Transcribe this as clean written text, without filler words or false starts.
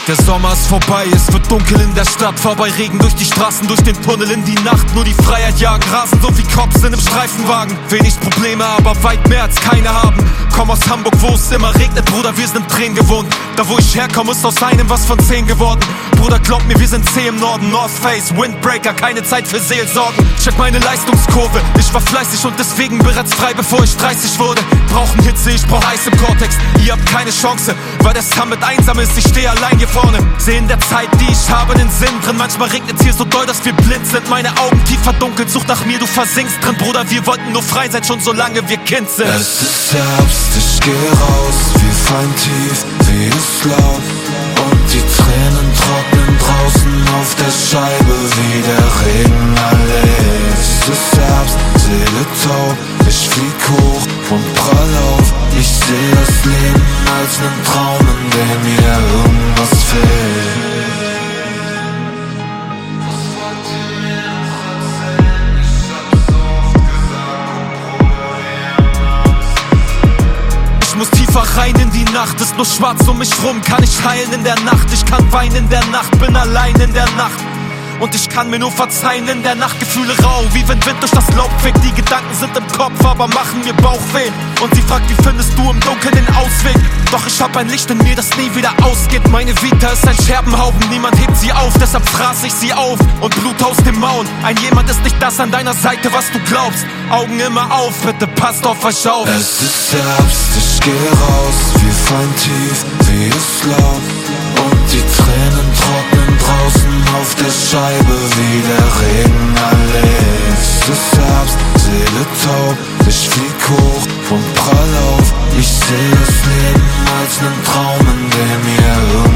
Der Sommer ist vorbei, es wird dunkel in der Stadt. Fahr bei Regen durch die Straßen, durch den Tunnel in die Nacht. Nur die Freiheit jagen, rasen so wie Cops in einem Streifenwagen. Wenig Probleme, aber weit mehr als keine haben. Komm aus Hamburg, wo es immer regnet, Bruder, wir sind Tränen gewohnt. Da wo ich herkomme, ist aus einem was von 10 geworden. Bruder, glaub mir, wir sind C im Norden. North Face, Windbreaker, keine Zeit für Seelsorgen. Check meine Leistungskurve, ich war fleißig und deswegen bereits frei, bevor ich 30 wurde. Brauchen Hitze, ich brauch Eis im Cortex. Ihr habt keine Chance, weil der Summit einsam ist. Ich steh allein hier vorne. Seh in der Zeit, die ich habe, den Sinn drin. Manchmal regnet's hier so doll, dass wir blind sind. Meine Augen tief verdunkelt, such nach mir, du versinkst drin. Bruder, wir wollten nur frei sein, schon so lange wir Kind sind. Es ist Herbst, ich geh raus, wir fallen tief, wie ist laut. Und die Tränen trocknen draußen auf der Scheibe, wie der Regen erlebt. Es ist Herbst, Seele taub, ich flieg hoch und prall auf. Ich seh das Leben als nen Traum, in dem mir irgendwas fehlt. Ich muss tiefer rein in die Nacht, ist nur schwarz um mich rum. Kann ich heilen in der Nacht, ich kann weinen in der Nacht, bin allein in der Nacht. Und ich kann mir nur verzeihen in der Nacht, Gefühle rau, wie wenn Wind durch das Laub fegt. Die Gedanken sind im Kopf, aber machen mir Bauchweh. Und sie fragt, wie findest du im Dunkeln den Ausweg? Doch ich hab ein Licht in mir, das nie wieder ausgeht. Meine Vita ist ein Scherbenhaufen, niemand hebt sie auf. Deshalb fraß ich sie auf und Blut aus dem Maul. Ein jemand ist nicht das an deiner Seite, was du glaubst. Augen immer auf, bitte passt auf euch auf. Es ist Herbst, ich geh raus, wir fallen tief, wie ist laut. Und die Tränen trocknen draußen auf der Scheibe, wie der Regen erlebt. Es ist Herbst, Seele taub, ich flieg hoch und prall auf. Ich seh das Leben als nen Traum, in dem mir